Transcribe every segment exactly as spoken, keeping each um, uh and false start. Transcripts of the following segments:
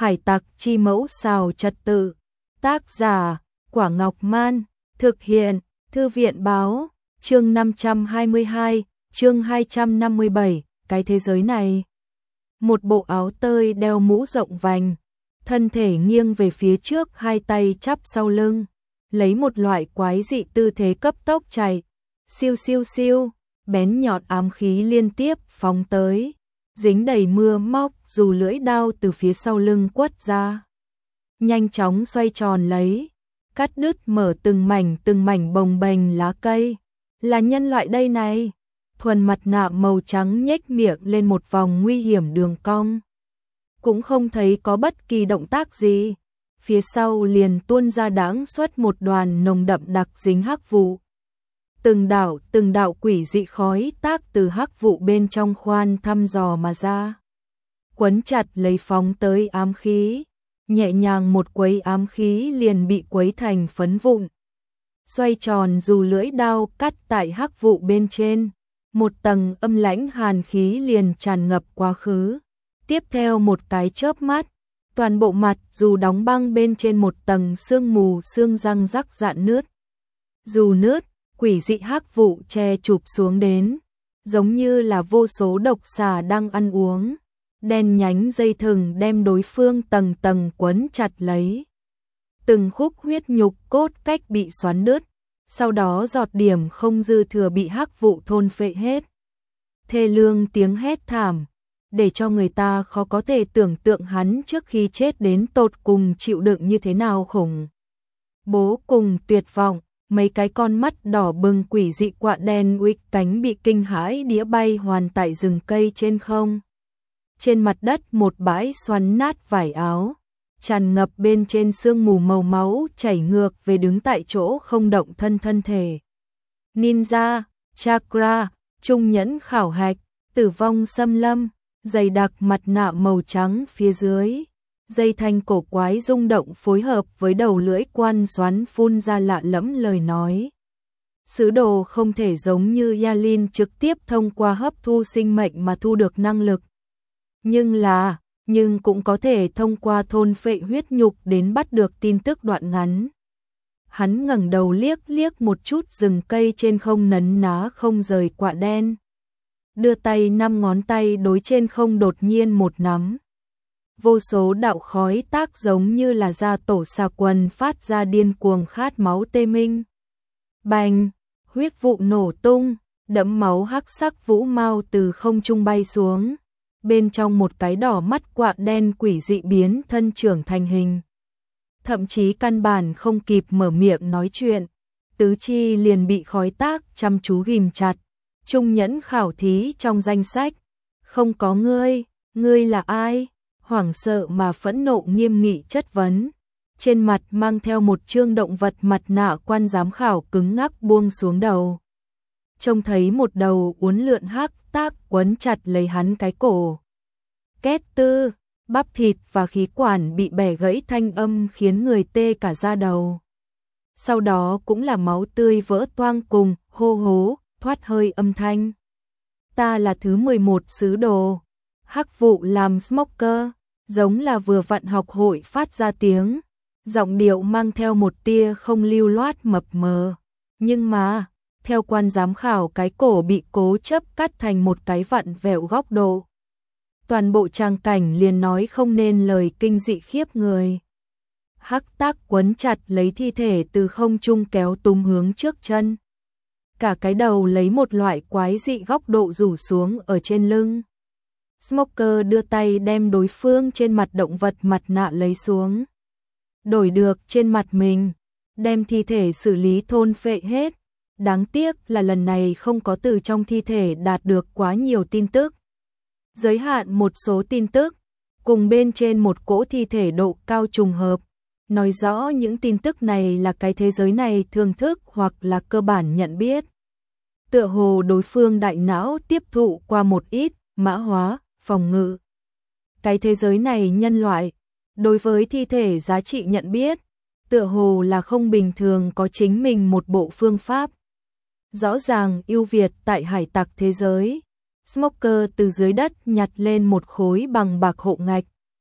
Hải tặc chi mẫu xào trật tự. Tác giả, Quả Ngọc Man. Thực hiện, Thư viện báo. Chương năm trăm hai mươi hai, chương hai trăm năm mươi bảy, cái thế giới này. Một bộ áo tơi đeo mũ rộng vành, thân thể nghiêng về phía trước, hai tay chắp sau lưng, lấy một loại quái dị tư thế cấp tốc chạy. Siêu siêu siêu, bén nhọn ám khí liên tiếp phóng tới, dính đầy mưa móc, dù lưỡi đao từ phía sau lưng quất ra, nhanh chóng xoay tròn lấy, cắt đứt mở từng mảnh từng mảnh bồng bềnh lá cây. Là nhân loại đây này. Thuần mặt nạ màu trắng nhếch miệng lên một vòng nguy hiểm đường cong. Cũng không thấy có bất kỳ động tác gì. Phía sau liền tuôn ra đãng xuất một đoàn nồng đậm đặc dính hắc vụ. Từng đạo từng đạo quỷ dị khói tác từ hắc vụ bên trong khoan thăm dò mà ra, quấn chặt lấy phóng tới ám khí. Nhẹ nhàng một quấy, ám khí liền bị quấy thành phấn vụn. Xoay tròn dù lưỡi đao cắt tại hắc vụ bên trên, một tầng âm lãnh hàn khí liền tràn ngập quá khứ. Tiếp theo một cái chớp mắt, toàn bộ mặt dù đóng băng bên trên một tầng sương mù xương răng rắc rạn nứt. Dù nứt, quỷ dị hắc vụ che chụp xuống đến, giống như là vô số độc xà đang ăn uống. Đen nhánh dây thừng đem đối phương tầng tầng quấn chặt lấy. Từng khúc huyết nhục cốt cách bị xoắn đứt, sau đó giọt điểm không dư thừa bị hắc vụ thôn phệ hết. Thê lương tiếng hét thảm, để cho người ta khó có thể tưởng tượng hắn trước khi chết đến tột cùng chịu đựng như thế nào khủng bố cùng tuyệt vọng. Mấy cái con mắt đỏ bừng quỷ dị quạ đen uých cánh bị kinh hãi đĩa bay hoàn tại rừng cây trên không. Trên mặt đất một bãi xoắn nát vải áo, tràn ngập bên trên sương mù màu máu chảy ngược về đứng tại chỗ không động thân thân thể. Ninja, chakra, trung nhẫn khảo hạch, tử vong xâm lâm, dày đặc mặt nạ màu trắng phía dưới. Dây thanh cổ quái rung động phối hợp với đầu lưỡi quan xoắn phun ra lạ lẫm lời nói. Sứ đồ không thể giống như Yalin trực tiếp thông qua hấp thu sinh mệnh mà thu được năng lực. Nhưng là, nhưng cũng có thể thông qua thôn phệ huyết nhục đến bắt được tin tức đoạn ngắn. Hắn ngẩng đầu liếc liếc một chút rừng cây trên không nấn ná không rời quạ đen. Đưa tay năm ngón tay đối trên không đột nhiên một nắm. Vô số đạo khói tác giống như là da tổ xà quần phát ra điên cuồng khát máu tê minh. Bành, huyết vụ nổ tung, đẫm máu hắc sắc vũ mau từ không trung bay xuống. Bên trong một cái đỏ mắt quạ đen quỷ dị biến thân trưởng thành hình. Thậm chí căn bản không kịp mở miệng nói chuyện, tứ chi liền bị khói tác chăm chú ghim chặt. Trung nhẫn khảo thí trong danh sách, không có ngươi, ngươi là ai? Hoảng sợ mà phẫn nộ nghiêm nghị chất vấn. Trên mặt mang theo một trương động vật mặt nạ quan giám khảo cứng ngắc buông xuống đầu. Trông thấy một đầu uốn lượn hắc tác quấn chặt lấy hắn cái cổ. Két tư, bắp thịt và khí quản bị bẻ gãy thanh âm khiến người tê cả da đầu. Sau đó cũng là máu tươi vỡ toang cùng hô hố, thoát hơi âm thanh. Ta là thứ mười một sứ đồ. Hắc vụ làm smoker, giống là vừa vặn học hội phát ra tiếng. Giọng điệu mang theo một tia không lưu loát mập mờ. Nhưng mà, theo quan giám khảo cái cổ bị cố chấp cắt thành một cái vặn vẹo góc độ. Toàn bộ trang cảnh liền nói không nên lời kinh dị khiếp người. Hắc tác quấn chặt lấy thi thể từ không trung kéo túm hướng trước chân. Cả cái đầu lấy một loại quái dị góc độ rủ xuống ở trên lưng. Smoker đưa tay đem đối phương trên mặt động vật mặt nạ lấy xuống. Đổi được trên mặt mình, đem thi thể xử lý thôn phệ hết. Đáng tiếc là lần này không có từ trong thi thể đạt được quá nhiều tin tức. Giới hạn một số tin tức, cùng bên trên một cỗ thi thể độ cao trùng hợp. Nói rõ những tin tức này là cái thế giới này thưởng thức hoặc là cơ bản nhận biết. Tựa hồ đối phương đại não tiếp thụ qua một ít mã hóa, phòng ngự. Cái thế giới này nhân loại, đối với thi thể giá trị nhận biết, tựa hồ là không bình thường có chính mình một bộ phương pháp. Rõ ràng ưu việt tại hải tặc thế giới. Smoker từ dưới đất nhặt lên một khối bằng bạc hộ ngạch.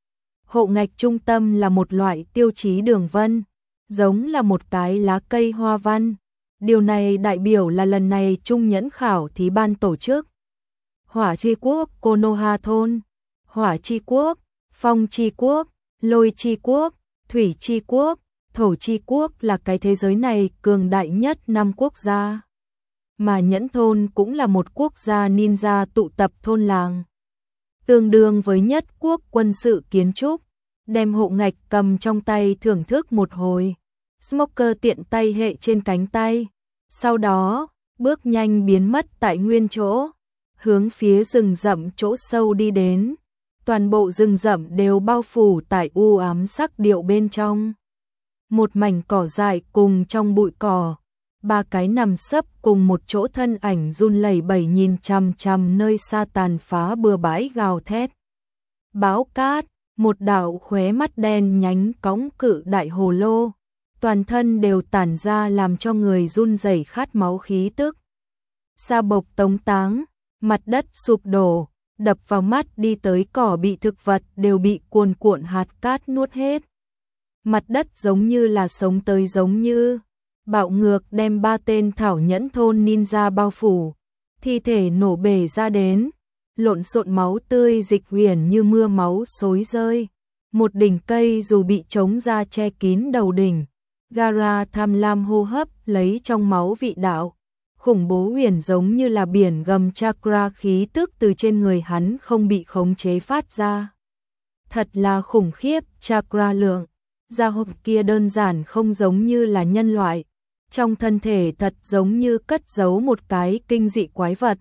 Hộ ngạch trung tâm là một loại tiêu chí đường vân, giống là một cái lá cây hoa văn. Điều này đại biểu là lần này Trung Nhẫn khảo thí ban tổ chức Hỏa Chi Quốc Konoha thôn, Hỏa Chi Quốc, Phong Chi Quốc, Lôi Chi Quốc, Thủy Chi Quốc, Thổ Chi Quốc là cái thế giới này cường đại nhất năm quốc gia. Mà Nhẫn thôn cũng là một quốc gia ninja tụ tập thôn làng. Tương đương với nhất quốc quân sự kiến trúc, đem hộ ngạch cầm trong tay thưởng thức một hồi. Smoker tiện tay hệ trên cánh tay, sau đó bước nhanh biến mất tại nguyên chỗ, hướng phía rừng rậm chỗ sâu đi đến. Toàn bộ rừng rậm đều bao phủ tại u ám sắc điệu bên trong. Một mảnh cỏ dại cùng trong bụi cỏ, ba cái nằm sấp cùng một chỗ thân ảnh run lẩy bẩy nhìn chằm chằm nơi xa tàn phá bừa bãi gào thét. Bão cát, một đạo khóe mắt đen nhánh cõng cự đại hồ lô, toàn thân đều tản ra làm cho người run rẩy khát máu khí tức. Sa bộc tống táng, mặt đất sụp đổ, đập vào mắt đi tới cỏ bị thực vật đều bị cuồn cuộn hạt cát nuốt hết. Mặt đất giống như là sống tới giống như bạo ngược đem ba tên thảo nhẫn thôn ninja bao phủ, thi thể nổ bể ra đến, lộn xộn máu tươi dịch huyền như mưa máu xối rơi. Một đỉnh cây dù bị trống ra che kín đầu đỉnh, Gaara tham lam hô hấp lấy trong máu vị đạo. Khủng bố huyền giống như là biển gầm chakra khí tức từ trên người hắn không bị khống chế phát ra. Thật là khủng khiếp, chakra lượng. Gia hộp kia đơn giản không giống như là nhân loại. Trong thân thể thật giống như cất giấu một cái kinh dị quái vật.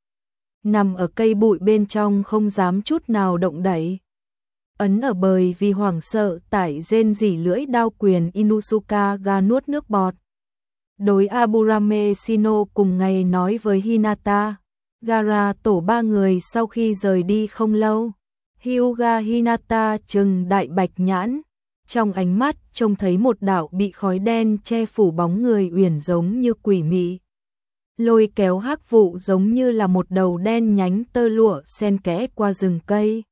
Nằm ở cây bụi bên trong không dám chút nào động đậy. Ấn ở bời vì hoảng sợ tại rên rỉ lưỡi đao quyền Inuzuka ga nuốt nước bọt. Đối Aburame Shino cùng ngày nói với Hinata, Gaara tổ ba người sau khi rời đi không lâu. Hyuga Hinata trừng đại bạch nhãn, trong ánh mắt trông thấy một đạo bị khói đen che phủ bóng người uyển giống như quỷ mị. Lôi kéo hắc vụ giống như là một đầu đen nhánh tơ lụa xen kẽ qua rừng cây.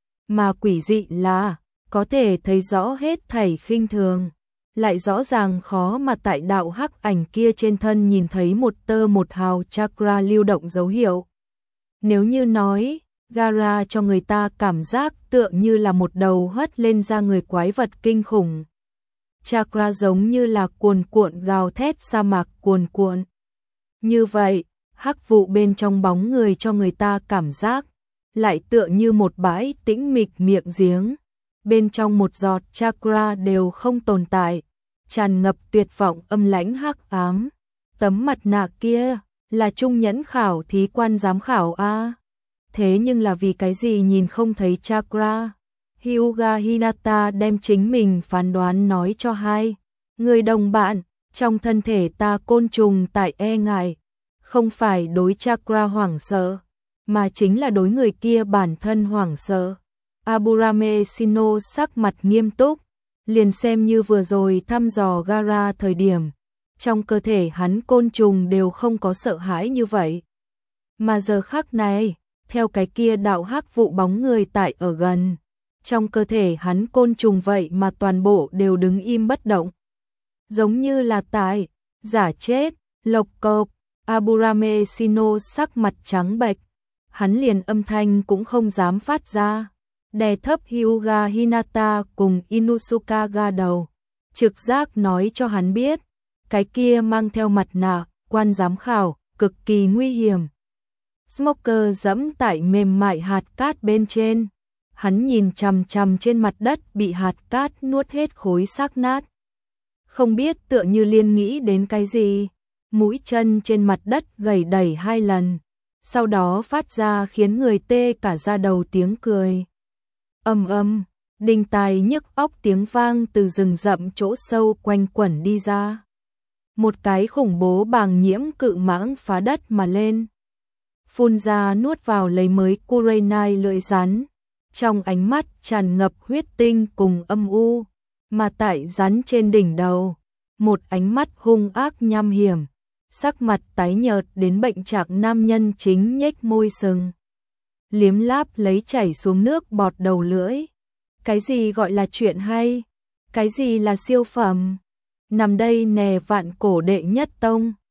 Mà quỷ dị là, có thể thấy rõ hết thảy khinh thường. Lại rõ ràng khó mà tại đạo hắc ảnh kia trên thân nhìn thấy một tơ một hào chakra lưu động dấu hiệu. Nếu như nói, Gaara cho người ta cảm giác tựa như là một đầu hất lên ra người quái vật kinh khủng. Chakra giống như là cuồn cuộn gào thét sa mạc cuồn cuộn. Như vậy, hắc vụ bên trong bóng người cho người ta cảm giác, lại tựa như một bãi tĩnh mịch miệng giếng. Bên trong một giọt chakra đều không tồn tại, tràn ngập tuyệt vọng âm lãnh hắc ám. Tấm mặt nạ kia là Trung Nhẫn khảo thí quan giám khảo a. Thế nhưng là vì cái gì nhìn không thấy chakra? Hyuga Hinata đem chính mình phán đoán nói cho hai người đồng bạn, trong thân thể ta côn trùng tại e ngại, không phải đối chakra hoảng sợ, mà chính là đối người kia bản thân hoảng sợ. Aburame Shino sắc mặt nghiêm túc, liền xem như vừa rồi thăm dò Gaara thời điểm, trong cơ thể hắn côn trùng đều không có sợ hãi như vậy. Mà giờ khắc này, theo cái kia đạo hắc vụ bóng người tại ở gần, trong cơ thể hắn côn trùng vậy mà toàn bộ đều đứng im bất động. Giống như là tại, giả chết, lộc cộc. Aburame Shino sắc mặt trắng bệch, hắn liền âm thanh cũng không dám phát ra, đè thấp Hyuga Hinata cùng Inuzuka ga đầu, trực giác nói cho hắn biết, cái kia mang theo mặt nạ, quan giám khảo, cực kỳ nguy hiểm. Smoker dẫm tại mềm mại hạt cát bên trên, hắn nhìn chằm chằm trên mặt đất bị hạt cát nuốt hết khối xác nát. Không biết tựa như liên nghĩ đến cái gì, mũi chân trên mặt đất gẩy đẩy hai lần, sau đó phát ra khiến người tê cả da đầu tiếng cười. Ầm ầm, đinh tai nhức óc tiếng vang từ rừng rậm chỗ sâu quanh quẩn đi ra. Một cái khủng bố bàng nhiễm cự mãng phá đất mà lên, phun ra nuốt vào lấy mới Kurenai lưỡi rắn, trong ánh mắt tràn ngập huyết tinh cùng âm u, mà tại rắn trên đỉnh đầu, một ánh mắt hung ác nham hiểm, sắc mặt tái nhợt đến bệnh trạng nam nhân chính nhếch môi sừng, liếm láp lấy chảy xuống nước bọt đầu lưỡi, Cái gì gọi là chuyện hay? Cái gì là siêu phẩm? Nằm đây nè vạn cổ đệ nhất tông.